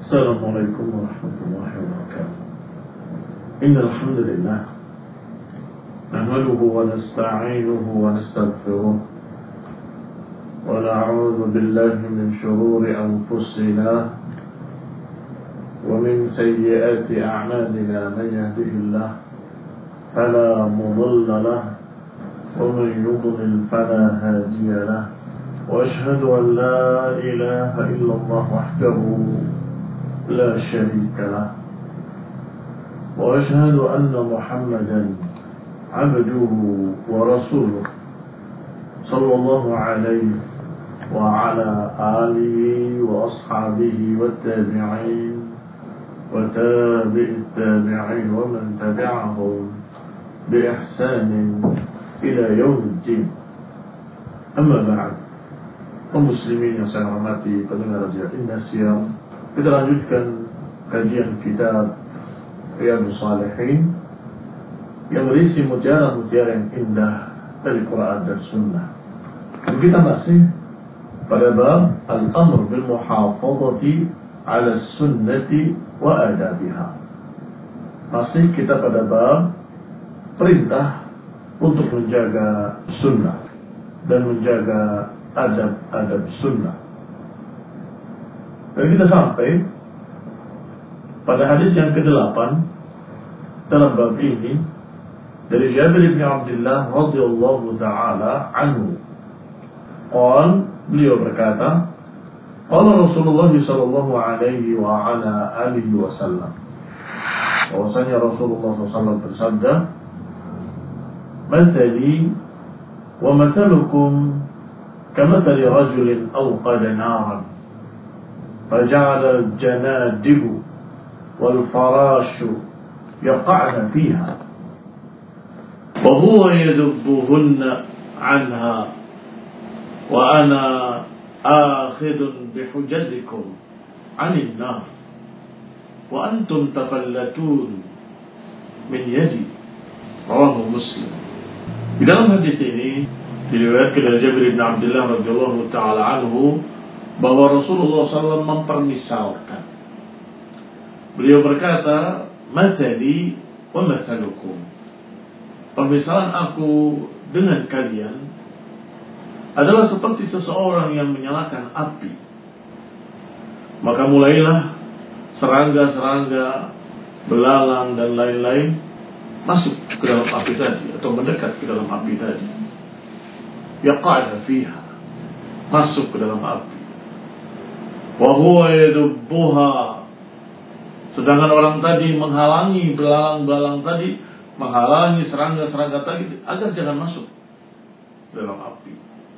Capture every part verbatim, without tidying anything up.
السلام عليكم ورحمة الله وبركاته. إن الحمد لله نحمده ونستعينه ونستغفره ونعوذ بالله من شرور أنفسنا ومن سيئات أعمالنا. من يهده الله فلا مضل له ومن يضلل فلا هادي له، وأشهد أن لا إله إلا الله وحده لا شريك له، وأشهد أن محمدا عبده ورسوله صلى الله عليه وعلى آله وأصحابه والتابعين وتابع التابعين ومن تبعهم بإحسان إلى يوم الدين. أما بعد، kaum muslimin yang saya hormati, pendengar Radio Indosiar, kita lanjutkan kajian kitab Riyadhus Shalihin yang berisi mutiara-mutiara yang indah dari Quran dan Sunnah. Dan kita masih pada bab al-amr bil muhafazati ala sunnati wa adabiha. Masih kita pada bab perintah untuk menjaga sunnah dan menjaga adab-adab sunnah. Dan kita sampai pada hadis yang kedelapan dalam bab ini dari Jabir bin Abdullah radhiyallahu taala anhu. Qal, beliau berkata, qala Rasulullah sallallahu alaihi wa ala alihi wasallam. Bahwasanya Rasulullah sallallahu alaihi wasallam bersabda, "Mathali wa mathalukum kamathali rajulin awqada naran فجعل الجنادب والفراش يقعن فيها وهو يذبهن عنها وأنا آخذ بحجزكم عن النار وأنتم تفلتون من يدي." رواه Muslim. Di dalam hadis ini diriwayatkan dari Jabir bin Abdullah radhiyallahu taala anhu bahwa Rasulullah sallallahu alaihi wasallam mempermisalkan. Beliau berkata, "Mathali wa mathalukum." Permisalan aku dengan kalian adalah seperti seseorang yang menyalakan api. Maka mulailah serangga-serangga, belalang dan lain-lain masuk ke dalam api tadi atau mendekat ke dalam api tadi. Yaqa'na fiha, masuk ke dalam api. Wa huwa yadubbuha, sedangkan orang tadi menghalangi belalang-belalang tadi, menghalangi serangga-serangga tadi agar jangan masuk dalam api.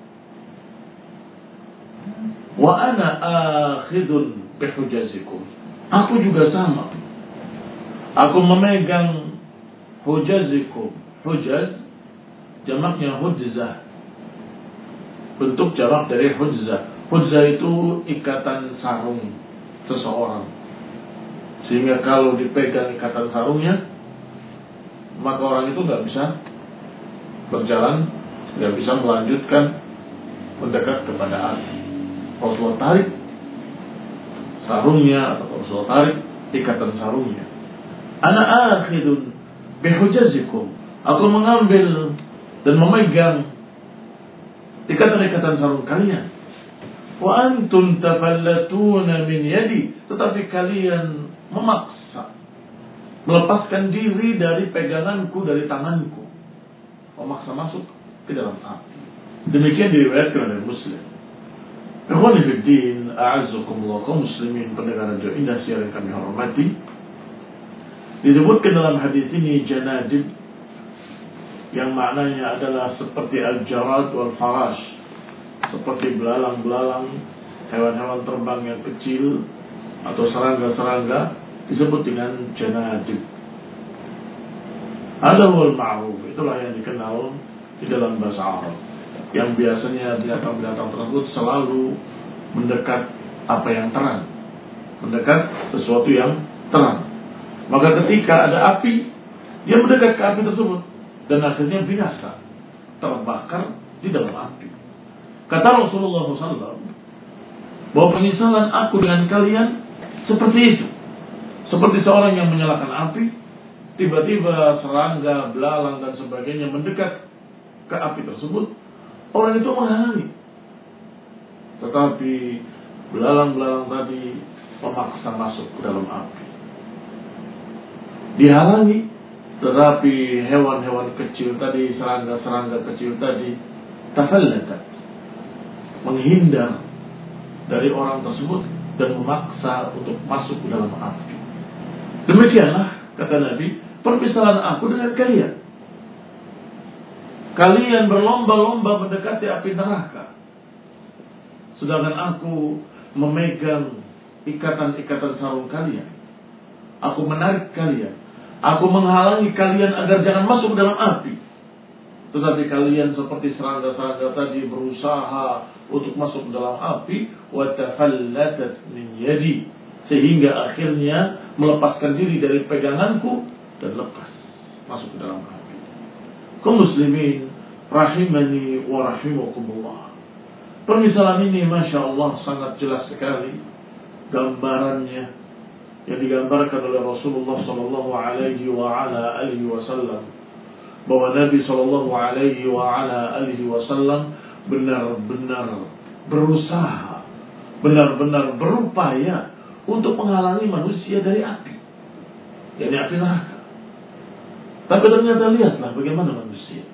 Wa ana akhidun bihujazikum, aku juga sama, aku memegang hujazikum. Hujaz jamaknya hujzah, bentuk jamak dari hujzah. Hujzah itu ikatan sarung seseorang, sehingga kalau dipegang ikatan sarungnya, maka orang itu nggak bisa berjalan, nggak bisa melanjutkan mendekat kepada api. Rasulullah tarik sarungnya atau Rasulullah tarik ikatan sarungnya. Ana akhidun bihujazikum, aku mengambil dan memegang ikatan-ikatan sarung kalian. Wa antum tafallatuna min yadi, tetapi kalian memaksa melepaskan diri dari peganganku, dari tanganku, memaksa masuk ke dalam api. Demikian diriwayatkan oleh Muslim. Ikhwani fid din, a'azzakumullah, kaum muslimin pendengar Radio Indosiar yang kami hormati. Disebutkan dalam hadis ini janadib, yang maknanya adalah seperti al-jarad wal farash, seperti belalang-belalang, hewan-hewan terbang yang kecil atau serangga-serangga, disebut dengan janadib. Adawul ma'ruf, itulah yang dikenal di dalam bahasa Arab, yang biasanya binatang-binatang tersebut selalu mendekat apa yang terang, mendekat sesuatu yang terang. Maka ketika ada api, dia mendekat ke api tersebut dan akhirnya binasa, terbakar di dalam api. Kata Rasulullah shallallahu alaihi wasallam bahwa penyesalan aku dengan kalian Seperti itu. Seperti seorang yang menyalakan api, tiba-tiba serangga, belalang dan sebagainya mendekat ke api tersebut, orang itu menghalangi. Tetapi belalang-belalang tadi memaksa masuk ke dalam api. Dihalangi, tetapi hewan-hewan kecil tadi, serangga-serangga kecil tadi, tafallatat, menghindar dari orang tersebut dan memaksa untuk masuk ke dalam api. Demikianlah, kata Nabi, permisalan aku dengan kalian. Kalian berlomba-lomba mendekati api neraka, sedangkan aku memegang ikatan-ikatan sarung kalian. Aku menarik kalian. Aku menghalangi kalian agar jangan masuk ke dalam api. Tetapi kalian seperti serangga-serangga tadi berusaha untuk masuk ke dalam api. Wa tafallatat min yadi, sehingga akhirnya melepaskan diri dari peganganku dan lepas masuk ke dalam api. Kaum muslimin rahimani wa rahimakumullah. Permisalan ini Masya Allah sangat jelas sekali gambarannya yang digambarkan oleh Rasulullah sallallahu alaihi wa ala alihi wasallam, bahwa Nabi sallallahu alaihi wa ala alihi wasallam benar-benar berusaha, benar-benar berupaya untuk menghalangi manusia dari api, dari api neraka. Tapi ternyata lihatlah bagaimana manusia,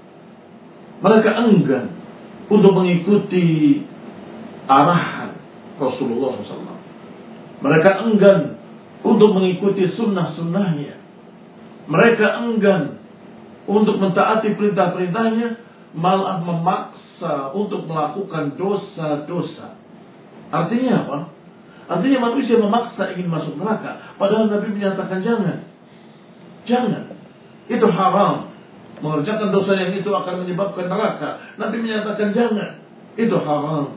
mereka enggan untuk mengikuti arahan Rasulullah shallallahu alaihi wasallam. Mereka enggan untuk mengikuti sunnah-sunnahnya. Mereka enggan untuk mentaati perintah-perintahnya, malah memaksa untuk melakukan dosa-dosa. Artinya apa? Artinya manusia memaksa ingin masuk neraka, padahal Nabi menyatakan jangan. Jangan. Itu haram. Mengerjakan dosa yang itu akan menyebabkan neraka. Nabi menyatakan jangan. Itu haram.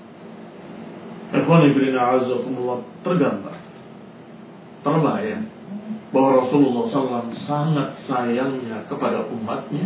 Ikhwani fillah a'azzakumullah, tergambar, terbayang bahwa Rasulullah shallallahu alaihi wasallam sangat sayangnya kepada umatnya,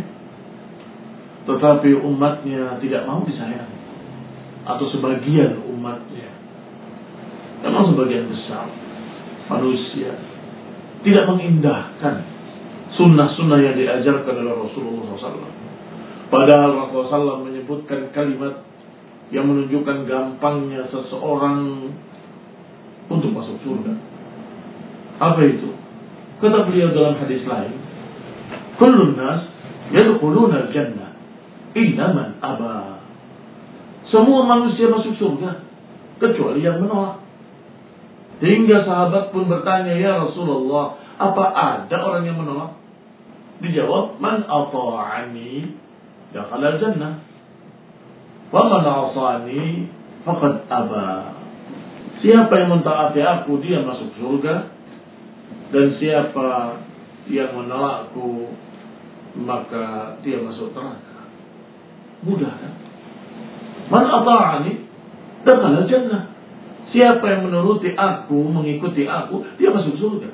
tetapi umatnya tidak mau disayangi, atau sebagian umatnya, memang sebagian besar manusia tidak mengindahkan sunnah-sunnah yang diajarkan oleh Rasulullah shallallahu alaihi wasallam. Padahal Rasulullah shallallahu alaihi wasallam menyebutkan kalimat yang menunjukkan gampangnya seseorang untuk masuk surga. Apa itu? Kata beliau dalam hadis lain, kullun nas yadkhuluna al-jannah illa man aba. Semua manusia masuk surga kecuali yang menolak. Hingga sahabat pun bertanya, ya Rasulullah, apa ada orang yang menolak? Dijawab, man ata'ani dakhala al-jannah wa man 'asani faqad aba. Siapa yang mentaati aku, dia masuk surga, dan siapa yang menolakku, maka dia masuk neraka. Mudah kan? Man ata'ani dakhala al-jannah. Siapa yang menuruti aku, mengikuti aku, dia masuk surga.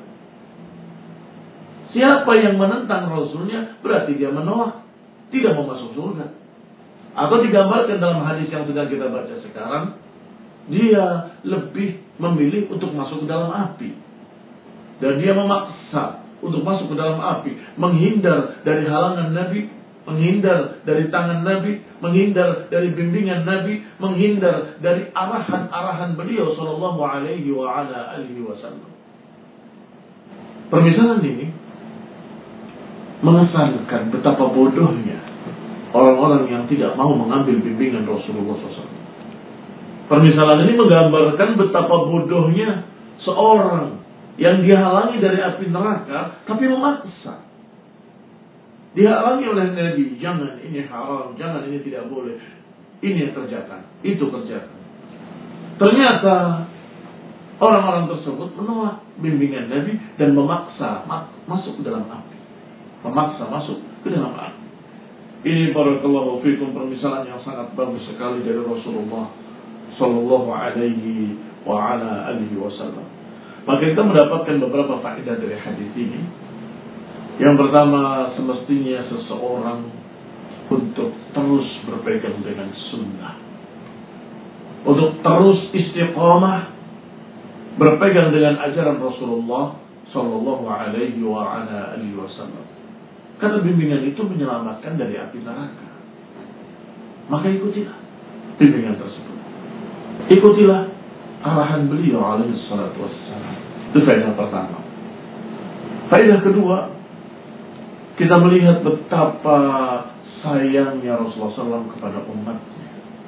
Siapa yang menentang Rasulnya, berarti dia menolak, tidak mau masuk surga. Atau digambarkan dalam hadis yang sedang kita baca sekarang, dia lebih memilih untuk masuk ke dalam api, dan dia memaksa untuk masuk ke dalam api, menghindar dari halangan Nabi, menghindar dari tangan Nabi, menghindar dari bimbingan Nabi, menghindar dari arahan-arahan beliau sallallahu alaihi wa ala alihi wasallam. Permisalan ini mengesankan betapa bodohnya orang-orang yang tidak mau mengambil bimbingan Rasulullah shallallahu alaihi wasallam. Permisalan ini menggambarkan betapa bodohnya seorang yang dihalangi dari api neraka, tapi memaksa. Dihalangi oleh Nabi, jangan, ini haram, jangan, ini tidak boleh, ini yang kerjakan, itu kerjakan. Ternyata orang-orang tersebut menolak bimbingan Nabi dan memaksa masuk ke dalam api, memaksa masuk ke dalam api. Ini barakallahu fikum permisalan yang sangat bagus sekali dari Rasulullah sallallahu alaihi wa ala alihi wasallam. Maka kita mendapatkan beberapa faedah dari hadis ini. Yang pertama, semestinya seseorang untuk terus berpegang dengan sunnah, untuk terus istiqamah berpegang dengan ajaran Rasulullah Sallallahu Alaihi Wasallam. Karena bimbingan itu menyelamatkan dari api neraka. Maka ikutilah bimbingan tersebut. Ikutilah arahan beliau alaihi salatu wassalam. Itu faedah pertama. Faedah kedua, kita melihat betapa sayangnya Rasulullah shallallahu alaihi wasallam kepada umatnya.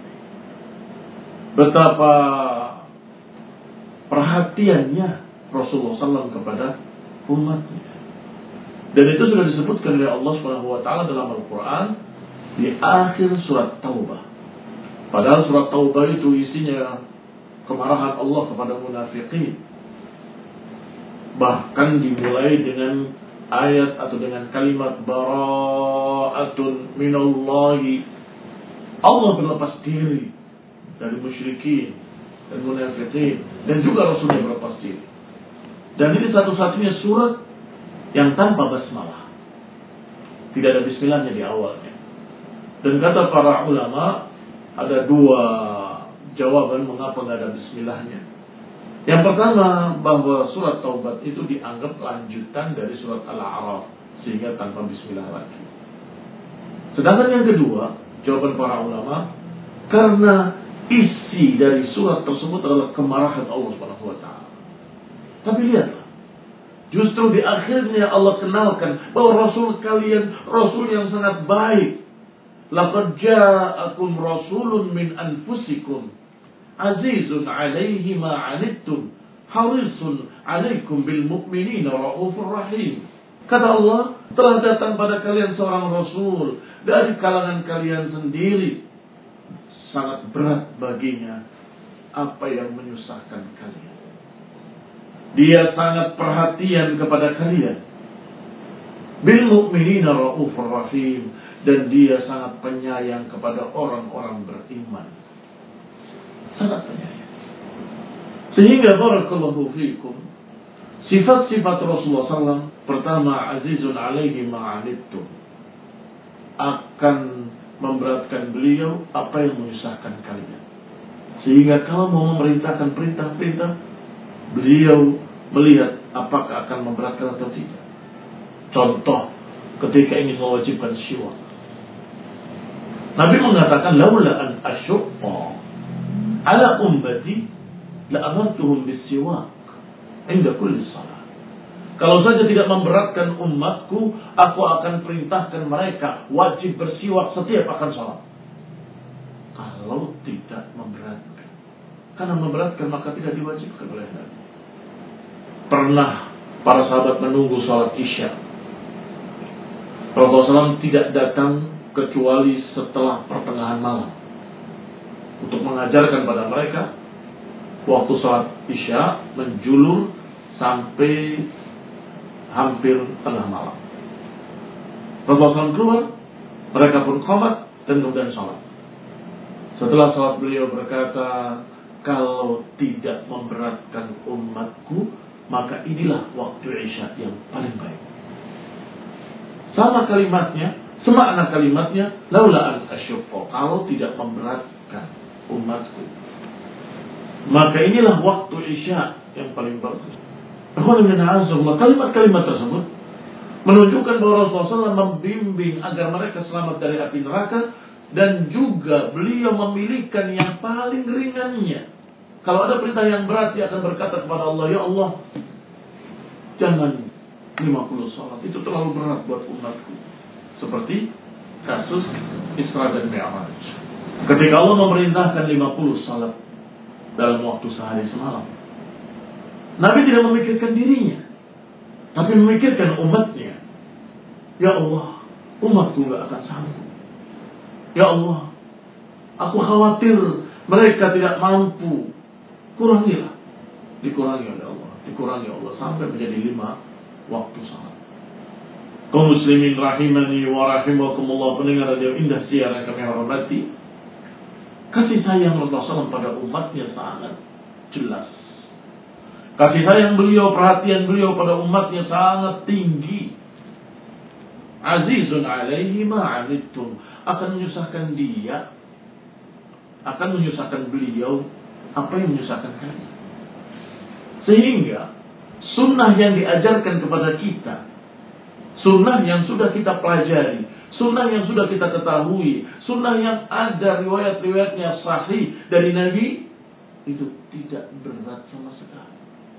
Betapa perhatiannya Rasulullah shallallahu alaihi wasallam kepada umatnya. Dan itu sudah disebutkan oleh Allah Subhanahu wa taala dalam Al-Qur'an di akhir surat Taubah. Padahal surat Taubah itu isinya kemarahan Allah kepada munafikin. Bahkan dimulai dengan ayat atau dengan kalimat bara'atun minallahi. Allah berlepas diri dari musyrikin dan munafikin, dan juga Rasulnya berlepas diri. Dan ini satu-satunya surat yang tanpa basmalah. Tidak ada bismillahnya di awalnya. Dan kata para ulama, ada dua jawaban mengapa tidak ada bismillahnya. Yang pertama, bahwa surat Taubat itu dianggap lanjutan dari surat Al-A'raf, sehingga tanpa bismillah lagi. Sedangkan yang kedua, jawaban para ulama, karena isi dari surat tersebut adalah kemarahan Allah Subhanahu wa taala. Tapi lihatlah, justru di akhirnya Allah kenalkan bahwa Rasul kalian Rasul yang sangat baik. Laqad ja'akum rasulun min anfusikum azizun 'alaihi ma 'anittum harisun 'alaikum bil mu'minina raufur rahim. Kata Allah, telah datang pada kalian seorang rasul dari kalangan kalian sendiri. Sangat berat baginya apa yang menyusahkan kalian. Dia sangat perhatian kepada kalian. Bil mu'minina raufur rahim, dan dia sangat penyayang kepada orang-orang beriman. Sangat penyayang. Sehingga barakallahu fikum, sifat-sifat Rasulullah sallallahu alaihi wasallam, pertama, azizun alaihi ma'anittum, akan memberatkan beliau apa yang menyusahkan kalian. Sehingga kalau mau memerintahkan perintah-perintah, beliau melihat apakah akan memberatkan atau tidak. Contoh, ketika ingin mewajibkan siwak, Nabi mengatakan, laula an asyqa ala ummati la amartuhum bis-siwak inda kulli salat. Kalau saja tidak memberatkan umatku, aku akan perintahkan mereka wajib bersiwak setiap akan salat. Kalau tidak memberatkan, karena memberatkan maka tidak diwajibkan oleh Nabi. Pernah para sahabat menunggu salat Isya. Rasulullah shallallahu alaihi wasallam tidak datang kecuali setelah pertengahan malam untuk mengajarkan pada mereka waktu salat Isya menjulur sampai hampir tengah malam. Rasulullah shallallahu alaihi wasallam keluar, mereka pun qomat dan kemudian salat. Setelah salat beliau berkata, kalau tidak memberatkan umatku, maka inilah waktu Isya yang paling baik. Sama kalimatnya, semakna kalimatnya, laula an asyqa, kalau tidak memberatkan umatku, maka inilah waktu Isya yang paling bagus. Kalimat-kalimat tersebut menunjukkan bahwa Rasulullah shallallahu alaihi wasallam membimbing agar mereka selamat dari api neraka, dan juga beliau memilihkan yang paling ringannya. Kalau ada perintah yang berat, dia akan berkata kepada Allah, ya Allah, jangan lima puluh salat, itu terlalu berat buat umatku. Seperti kasus Isra dan Mi'raj. Ketika Allah memerintahkan lima puluh salat dalam waktu sehari semalam, Nabi tidak memikirkan dirinya, tapi memikirkan umatnya. Ya Allah, umatku gak akan sanggup. Ya Allah, aku khawatir mereka tidak mampu. Kurangilah. Dikurangi oleh Allah. Dikurangi Allah sampai menjadi lima waktu salat. Kaum muslimin rahimani wa rahimakumullah, pendengar radio indah siaran kami hormati. Kasih sayang Rasulullah shallallahu alaihi wasallam pada umatnya sangat jelas. Kasih sayang beliau, perhatian beliau pada umatnya sangat tinggi. Azizun alaihi ma'anittum, akan menyusahkan dia, akan menyusahkan beliau apa yang menyusahkan kalian. Sehingga sunnah yang diajarkan kepada kita, sunnah yang sudah kita pelajari, sunnah yang sudah kita ketahui, sunnah yang ada riwayat-riwayatnya sahih dari Nabi, itu tidak berat sama sekali.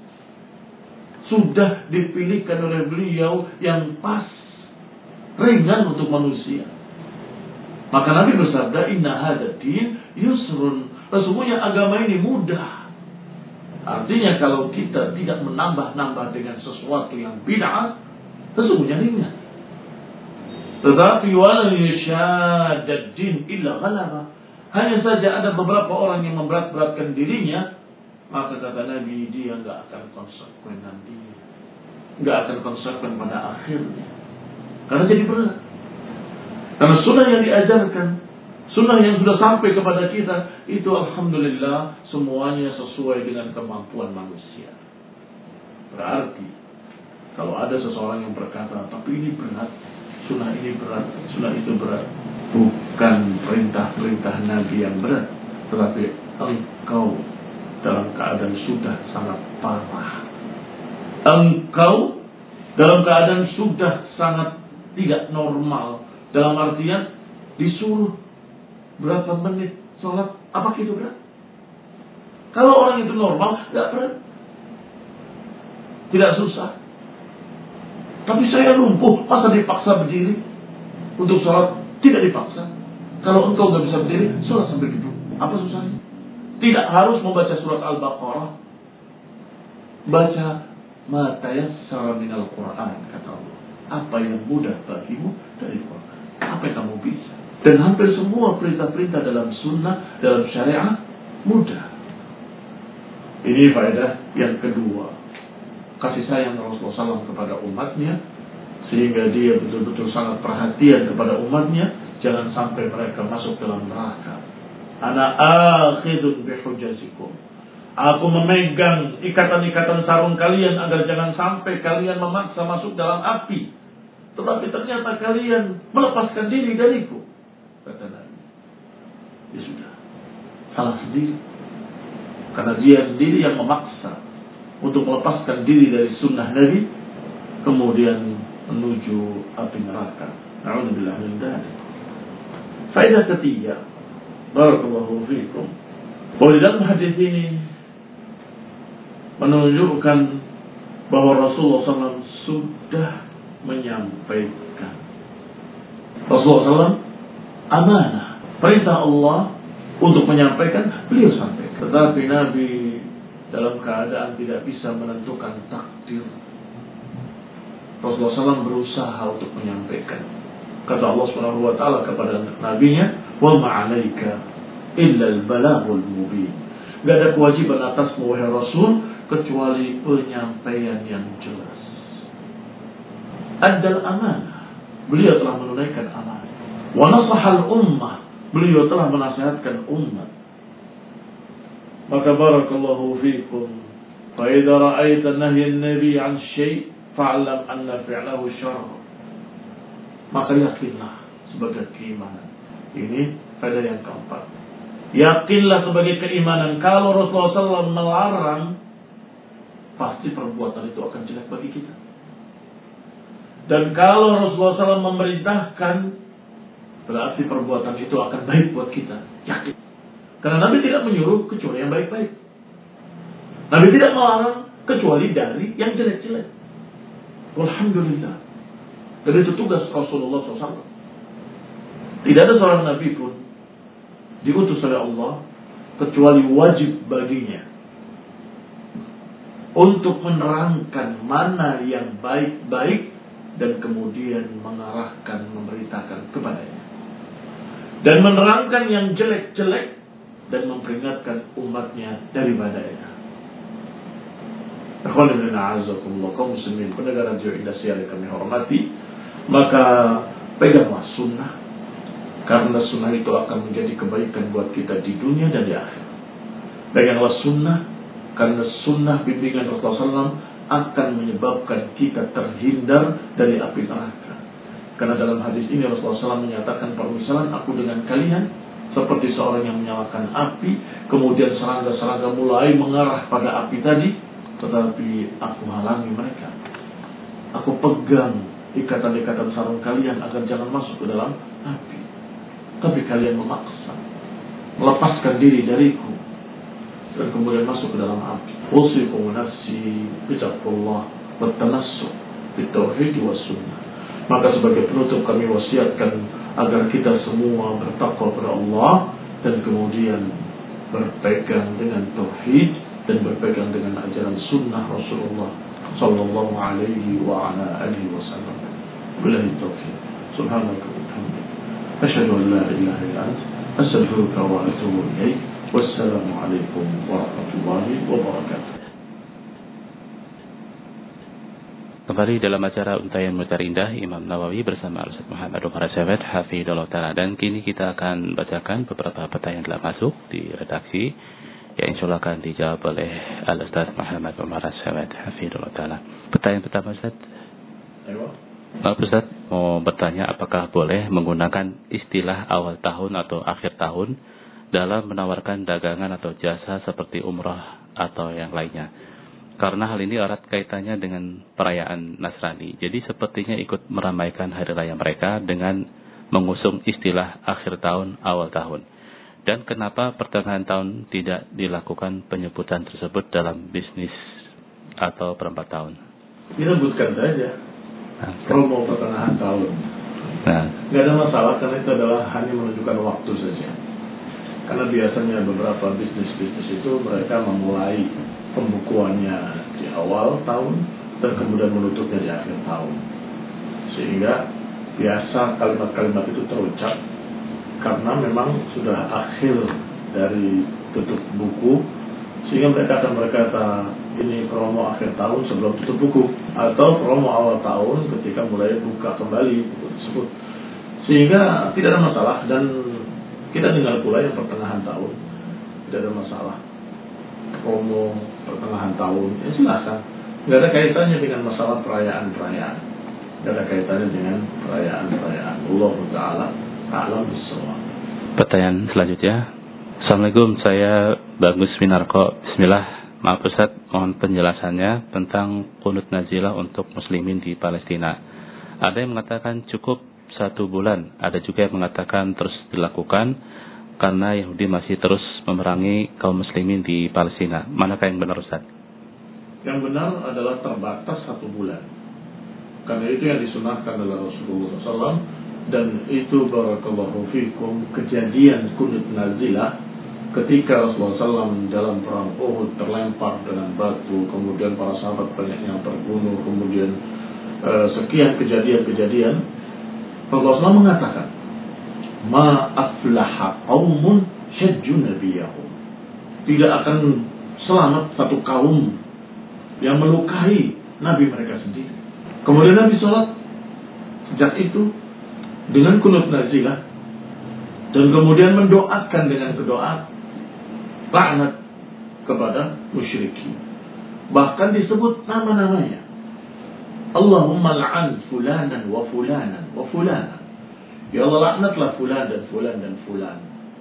Sudah dipilihkan oleh beliau yang pas, ringan untuk manusia. Maka Nabi bersabda, inna hadha din yusrun. Sesungguhnya agama ini mudah. Artinya kalau kita tidak menambah-nambah dengan sesuatu yang bid'ah, sesungguhnya ringan. Tetapi wala yashaddad din illa ghalaba. Hanya saja ada beberapa orang yang memberat-beratkan dirinya, maka kata Nabi, dia enggak akan konsekuen nantinya, enggak akan konsekuen pada akhirnya. Karena jadi berat. Karena sunnah yang diajarkan, sunnah yang sudah sampai kepada kita, itu alhamdulillah semuanya sesuai dengan kemampuan manusia. Berarti kalau ada seseorang yang berkata, tapi ini berat, sunnah ini berat, sunnah itu berat, bukan perintah-perintah Nabi yang berat, tetapi engkau dalam keadaan sudah sangat parah. Engkau dalam keadaan sudah sangat tidak normal. Dalam artian disuruh berapa menit sholat, apa gitu berat? Kalau orang itu normal, tidak berat, tidak susah. Tapi saya lumpuh, masa dipaksa berdiri untuk sholat? Tidak dipaksa. Kalau engkau nggak bisa berdiri, sholat sambil duduk. Apa susahnya? Tidak harus membaca surat Al-Baqarah. Baca ma tayassara minal Quran, kata Allah. Apa yang mudah bagimu dari Quran, apa yang kamu bisa. Dan hampir semua perintah-perintah dalam sunnah, dalam syariah, mudah. Ini faedah yang kedua, kasih sayang Rasulullah shallallahu alaihi wasallam kepada umatnya, sehingga dia betul-betul sangat perhatian kepada umatnya, jangan sampai mereka masuk dalam neraka. Ana akhidun bihujazikum. Aku memegang ikatan-ikatan sarung kalian agar jangan sampai kalian memaksa masuk dalam api. Tetapi ternyata kalian melepaskan diri dariku, kata Nabi. Ya sudah, salah sendiri. Karena dia sendiri yang memaksa untuk melepaskan diri dari sunnah Nabi, kemudian menuju api neraka. Na'udzubillah min dzalik. Faedah ketiga, barakallahu fiikum, bahwa di dalam hadis ini menunjukkan bahwa Rasulullah shallallahu alaihi wasallam sudah menyampaikan. Rasulullah shallallahu alaihi wasallam amanah, perintah Allah untuk menyampaikan, beliau sampaikan. Tetapi Nabi dalam keadaan tidak bisa menentukan takdir, Rasulullah shallallahu alaihi wasallam berusaha untuk menyampaikan. Kata Allah subhanahu wa taala kepada nabinya, wa ma'alaika illa al-balaghul mubin. Tidak ada kewajiban atasmu wahai Rasul kecuali penyampaian yang jelas. Adal amanah, beliau telah menunaikan amanah. Wa nasahal ummah, beliau telah menasihatkan umat. Maka barakallahu fiikum, fa idza ra'aita nahya an-nabi 'an syai' fa'lam anna fi'lahu syarr. Maka yakinlah sebagai keimanan. Ini pada yang keempat. Yakinlah sebagai keimanan, kalau Rasulullah shallallahu alaihi wasallam melarang, pasti perbuatan itu akan jelek bagi kita. Dan kalau Rasulullah shallallahu alaihi wasallam memerintahkan, berarti perbuatan itu akan baik buat kita. Yakin. Karena Nabi tidak menyuruh kecuali yang baik-baik. Nabi tidak melarang kecuali dari yang jelek-jelek. Alhamdulillah. Dan itu tugas Rasulullah shallallahu alaihi wasallam. Tidak ada seorang Nabi pun diutus oleh Allah kecuali wajib baginya untuk menerangkan mana yang baik-baik dan kemudian mengarahkan, memberitakan kepadanya, dan menerangkan yang jelek-jelek dan memperingatkan umatnya daripadanya. Alhamdulillah, azakumullah, kaum muslimin, pendengar radio Indah Siari kami hormati, maka peganglah sunnah, karena sunnah itu akan menjadi kebaikan buat kita di dunia dan di akhirat. Peganglah sunnah, karena sunnah bimbingan Rasulullah shallallahu alaihi wasallam akan menyebabkan kita terhindar dari api neraka. Karena dalam hadis ini Rasulullah shallallahu alaihi wasallam menyatakan, permisalan aku dengan kalian seperti seorang yang menyalakan api, kemudian serangga-serangga mulai mengarah pada api tadi, tetapi aku halangi mereka. Aku pegang ikatan-ikatan sarung kalian agar jangan masuk ke dalam api. Tapi kalian memaksa, melepaskan diri dariku dan kemudian masuk ke dalam api. Usikum nafsi bitaqullah wa tamassuk bitauhid was sunnah. Maka sebagai penutup kami wasiatkan agar kita semua bertakwa kepada Allah dan kemudian berpegang dengan tauhid dan berpegang dengan ajaran sunnah Rasulullah sallallahu alaihi wa ala alihi wasallam. Billahi taufiq. Subhanaka wa bihamdika asyhadu an la ilaha illa anta astaghfiruka wa atubu ilaik. Wassalamu alaikum warahmatullahi wabarakatuh. Kembali dalam acara Untayan Mutar Indah Imam Nawawi bersama Al-Ustaz Muhammad Umar Syawed Hafidhullah Ta'ala. Dan kini kita akan bacakan beberapa pertanyaan telah masuk di redaksi yang insyaallah akan dijawab oleh Al-Ustaz Muhammad Umar Syawed Hafidhullah Ta'ala. Pertanyaan pertama, Ustaz. Ayo. Maaf Ustaz, mau bertanya apakah boleh menggunakan istilah awal tahun atau akhir tahun dalam menawarkan dagangan atau jasa seperti umrah atau yang lainnya? Karena hal ini erat kaitannya dengan perayaan Nasrani. Jadi sepertinya ikut meramaikan hari raya mereka dengan mengusung istilah akhir tahun, awal tahun. Dan kenapa pertengahan tahun tidak dilakukan penyebutan tersebut dalam bisnis atau perempat tahun? Disebutkan saja nah, promo pertengahan tahun. Nah, nggak ada masalah karena itu adalah hanya menunjukkan waktu saja. Karena biasanya beberapa bisnis-bisnis itu mereka memulai pembukuannya di awal tahun dan kemudian menutupnya di akhir tahun, sehingga biasa kalimat-kalimat itu terucap karena memang sudah akhir dari tutup buku, sehingga mereka akan berkata ini promo akhir tahun sebelum tutup buku, atau promo awal tahun ketika mulai buka kembali buku tersebut, sehingga tidak ada masalah. Dan kita dengar pula yang pertengahan tahun tidak ada masalah promo pertengahan tahun, ya silakan. Nggak ada kaitannya dengan masalah perayaan-perayaan, nggak ada kaitannya dengan perayaan-perayaan. Allah Taala a'lam bissawab. Pertanyaan selanjutnya. Assalamualaikum, saya Bagus Minarko. Bismillah. Maaf Ustaz, mohon penjelasannya tentang qunut nazilah untuk muslimin di Palestina. Ada yang mengatakan cukup satu bulan, ada juga yang mengatakan terus dilakukan karena Yahudi masih terus memerangi kaum muslimin di Palestina. Manakah yang benar, Ustaz? Yang benar adalah terbatas satu bulan. Karena itu yang disunahkan oleh Rasulullah shallallahu alaihi wasallam. Dan itu barakallahu fikum kejadian qunut nazilah ketika Rasulullah shallallahu alaihi wasallam dalam perang Uhud terlempar dengan batu, kemudian para sahabat banyak yang terbunuh, kemudian uh, sekian kejadian-kejadian, Rasulullah shallallahu alaihi wasallam mengatakan, ma aflaha qaumun syajju nabiyahum. Tidak akan selamat satu kaum yang melukai nabi mereka sendiri. Kemudian Nabi sholat sejak itu dengan qunut nazilah dan kemudian mendoakan dengan doa laknat kepada musyrikin. Bahkan disebut nama-namanya. Allahumma la'an fulanan wa fulanan wa fulanan. Ya Allah, laknatlah fulan dan fulan dan fulan.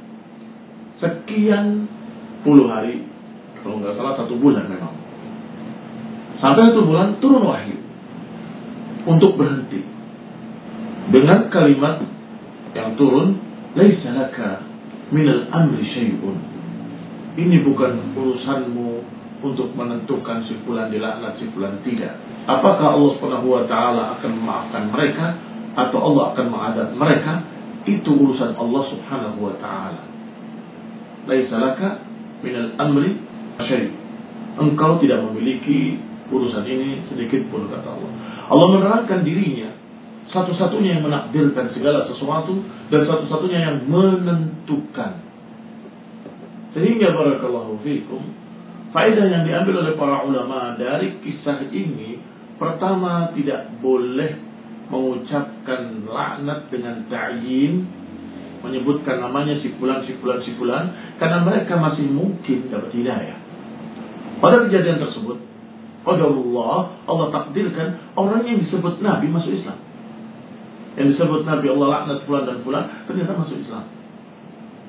Sekian puluh hari, kalau nggak salah satu bulan memang. Sampai satu bulan turun wahyu untuk berhenti dengan kalimat yang turun, laisa laka minal amri syai'un. Ini bukan urusanmu untuk menentukan si fulan dilaknat, si fulan tidak. Apakah Allah Subhanahu wa taala akan memaafkan mereka atau Allah akan mengadab mereka? Itu urusan Allah Subhanahu wa taala. Laisa laka minal amri syai'. Engkau tidak memiliki urusan ini sedikit pun, kata Allah. Allah menerangkan dirinya satu-satunya yang menakdirkan segala sesuatu dan satu-satunya yang menentukan. Sehingga barakallahu fikum, faedah yang diambil oleh para ulama dari kisah ini, pertama, tidak boleh mengucapkan laknat dengan ta'yin, menyebutkan namanya si fulan, si fulan, si fulan, karena mereka masih mungkin dapat hidayah. Pada kejadian tersebut, qadarullah, Allah takdirkan orang yang disebut Nabi masuk Islam. Yang disebut Nabi Allah laknat fulan dan fulan, ternyata masuk Islam.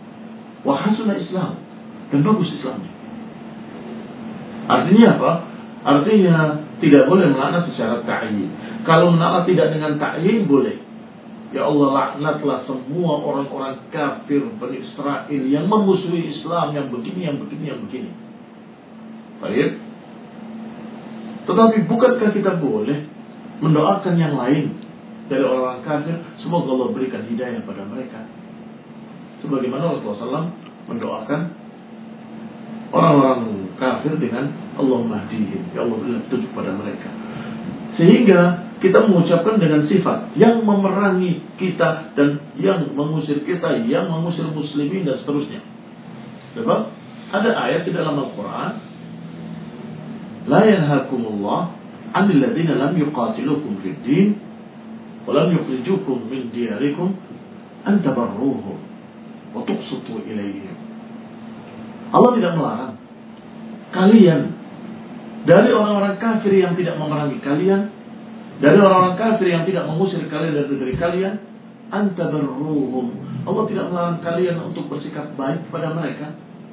Wa hasuna Islam, dan bagus Islamnya. Artinya apa? Artinya tidak boleh melaknat secara ta'yin. Kalau melaknat tidak dengan ta'yin boleh. Ya Allah, laknatlah semua orang-orang kafir Bani Israel yang memusuhi Islam, yang begini, yang begini, yang begini. Baik. Tetapi bukankah kita boleh mendoakan yang lain dari orang-orang kafir, semoga Allah berikan hidayah pada mereka, sebagaimana Rasulullah shallallahu alaihi wasallam mendoakan orang-orang kafir dengan Allahumma hdihim, ya Allah berikan petunjuk pada mereka. Sehingga kita mengucapkan dengan sifat yang memerangi kita dan yang mengusir kita, yang mengusir muslimin dan seterusnya. Sebab ada ayat di dalam Al-Quran, la yanhakumullah 'anil ladzina lam yuqatilukum fid din wa lam yukhrijukum min diyarikum an tabarruhum wa tuqsitu ilaihim. Allah tidak melarang kalian dari orang-orang kafir yang tidak memerangi kalian, dari orang-orang kafir yang tidak mengusir kalian dari negeri kalian, antabarruhum. Allah tidak melarang kalian untuk bersikap baik pada mereka,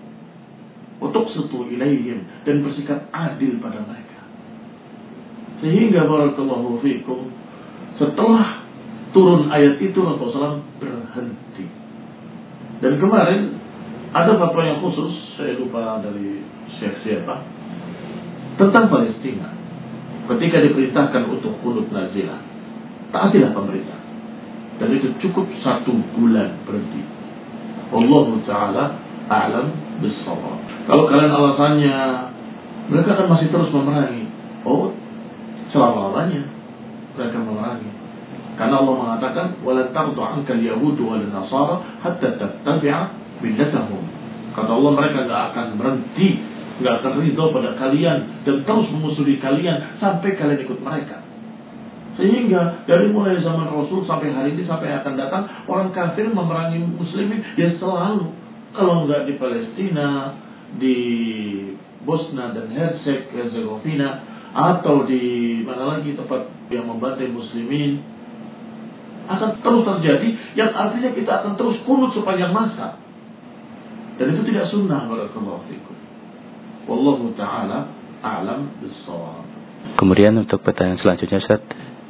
untuk setu ilaihim, dan bersikap adil pada mereka. Sehingga barakallahu fikum, setelah turun ayat itu Rasulullah shallallahu alaihi wasallam berhenti. Dan kemarin ada fatwa yang khusus, saya lupa dari Syekh siapa, tentang Palestina. Ketika diperintahkan untuk qunut nazilah, taatilah pemerintah. Dan itu cukup satu bulan berhenti. Wallahu ta'ala a'lam bis-shawab. Kalau kalian alasannya mereka akan masih terus memerangi, oh, selama-lamanya mereka memerangi. Karena Allah mengatakan wala tardu 'anka al-yahud wal nasara hatta tattabi'a millatahum. Kata Allah, mereka enggak akan berhenti, enggak akan ridho pada kalian dan terus memusuhi kalian sampai kalian ikut mereka. Sehingga dari mulai zaman Rasul sampai hari ini, sampai akan datang, orang kafir memerangi muslimin ya selalu. Kalau enggak di Palestina, di Bosnia dan Herzegovina, atau di mana lagi tempat yang membantai muslimin, akan terus terjadi, yang artinya kita akan terus kunut sepanjang masa. Dan itu tidak sunnah, barakallahu fikum. Wallahu ta'ala a'lam bis-shawab. Kemudian untuk pertanyaan selanjutnya, Ustaz.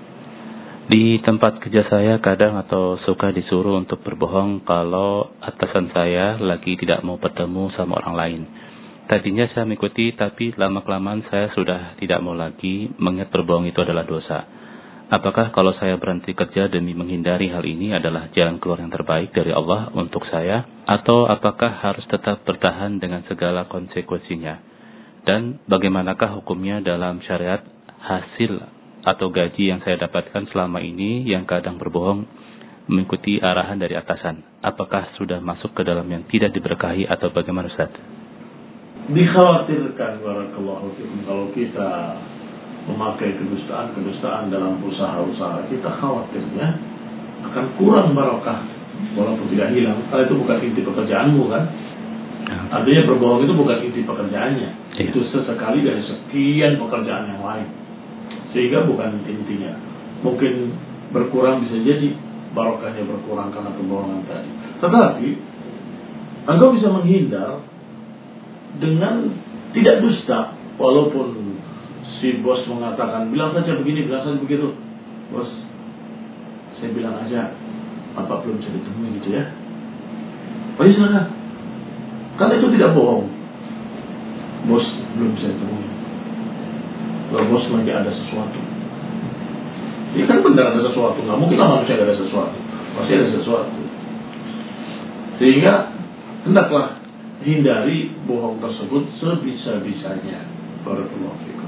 Di tempat kerja saya kadang atau suka disuruh untuk berbohong kalau atasan saya lagi tidak mau bertemu sama orang lain. Tadinya saya mengikuti, tapi lama-kelamaan saya sudah tidak mau lagi, mengingat berbohong itu adalah dosa. Apakah kalau saya berhenti kerja demi menghindari hal ini adalah jalan keluar yang terbaik dari Allah untuk saya? Atau apakah harus tetap bertahan dengan segala konsekuensinya? Dan bagaimanakah hukumnya dalam syariat hasil atau gaji yang saya dapatkan selama ini yang kadang berbohong mengikuti arahan dari atasan? Apakah sudah masuk ke dalam yang tidak diberkahi atau bagaimana, Ustaz? Dikhawatirkan, barakallahu fikum, kalau kita memakai kedustaan-kedustaan dalam usaha-usaha kita, khawatirnya akan kurang barokah walaupun tidak hilang. Karena itu bukan inti pekerjaanmu kan. Artinya berbohong itu bukan inti pekerjaannya, ya. Itu sesekali dari sekian pekerjaan yang lain, sehingga bukan intinya. Mungkin berkurang, bisa jadi barokahnya berkurang karena kebohongan tadi. Tetapi engkau bisa menghindar dengan tidak dusta. Walaupun si bos mengatakan bilang saja begini, bilang saja begitu, bos saya bilang aja apa belum bisa ditemui gitu ya, oh iya silakan, karena itu tidak bohong. Bos belum bisa ditemui, kalau bos lagi ada sesuatu, ini kan benar ada sesuatu, nggak mungkin lah manusia ada sesuatu, pasti ada sesuatu. Sehingga hendaklah hindari bohong tersebut sebisa-bisanya. Barakallahu fikum.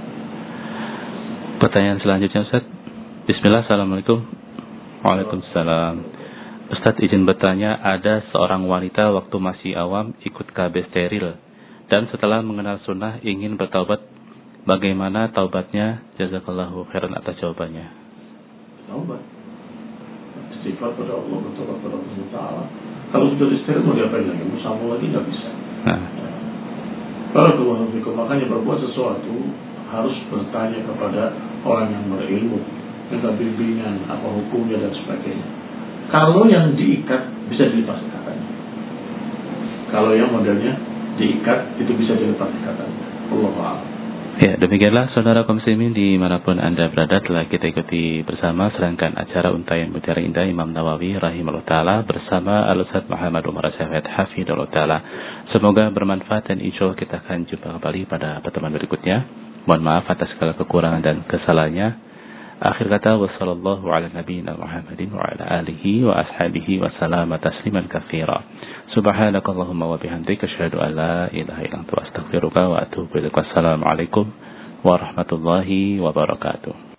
Pertanyaan selanjutnya, Ustaz. Bismillah, assalamualaikum. Waalaikumsalam. Ustaz, izin bertanya, ada seorang wanita waktu masih awam ikut K B steril dan setelah mengenal sunnah ingin bertaubat. Bagaimana taubatnya? Jazakallahu khairan atas jawabannya. Taubat, istighfar pada Allah, bertobat pada Allah Taala. Kalau sudah steril mau diapain lagi? Mau sambung lagi nggak bisa. Nah. Barakallahu fikum. Makanya berbuat sesuatu harus bertanya kepada orang yang berilmu, minta bimbingan apa hukumnya dan sebagainya. Kalau yang diikat bisa dilepas ikatanya. Kalau yang modelnya diikat itu bisa dilepas ikatanya. Allahu a'lam. Ya, demikianlah saudara kaum muslimin dimanapun Anda berada, telah kita ikuti bersama serangkaian acara Untayan Mutiara Indah Imam Nawawi rahimahullah ta'ala bersama Al-Ustaz Muhammad Umar Syafid hafidhullah ta'ala. Semoga bermanfaat dan insya Allah kita akan jumpa kembali pada pertemuan berikutnya. Mohon maaf atas segala kekurangan dan kesalahannya. Akhir kata, wassallallahu ala nabiyina Muhammadin wa ala alihi wa ashabihi wa salama tasliman katsira. Subhanakallahumma wa bihamdika asyhadu an la ilaha illa anta astaghfiruka wa atubu ilaik. Wassalamualaikum warahmatullahi wabarakatuh.